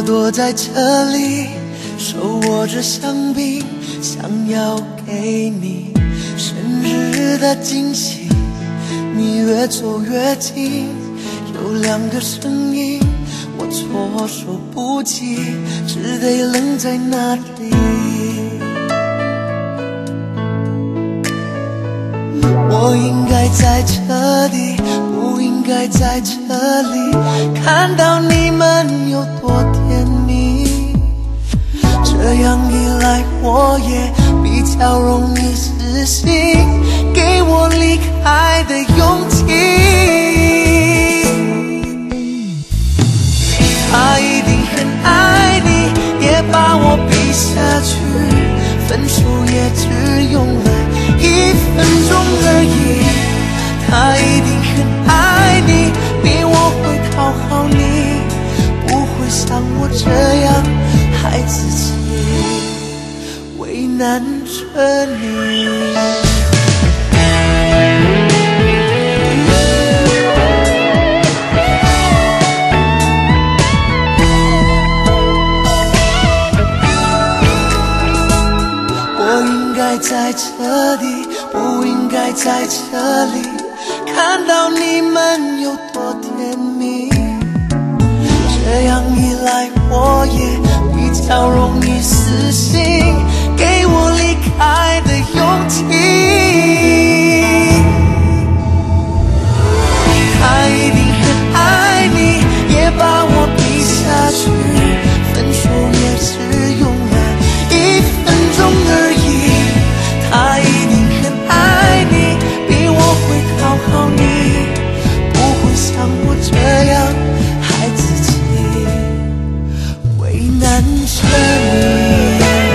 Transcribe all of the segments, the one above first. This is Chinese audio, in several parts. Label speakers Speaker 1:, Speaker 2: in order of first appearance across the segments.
Speaker 1: 躲在这里，手握着香槟，想要给你生日的惊喜。你越走越近，有两个声音，我措手不及，只得愣在那里。我应该在这里，不应该在这里，看到你们有多甜蜜。这样一来，我也比较容易死心，给我离开的勇气。他一定很爱你，也把我比下去，分手也只用了1分钟而已。他一定很爱你，比我会讨好你，不会像我这样害自己，为难着你。在这里，不应该在这里，看到你们有多甜蜜。这样一来，我也比较容易死心，给我离开的勇气。他一定很爱你，也把我比下去，分手也只用了1分钟而已。他一定很爱你，比我会讨好你，不会像我这样害自己，为难着你。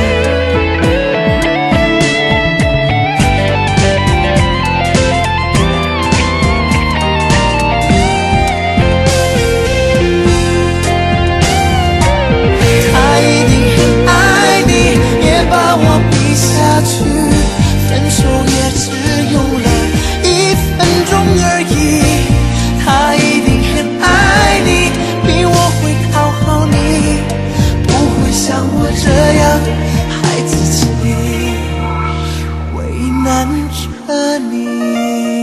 Speaker 1: 他一定很爱你，也把我比下去，分手也只用了1分钟而已。他一定很爱你，比我会讨好你，不会像我这样害自己，为难着你。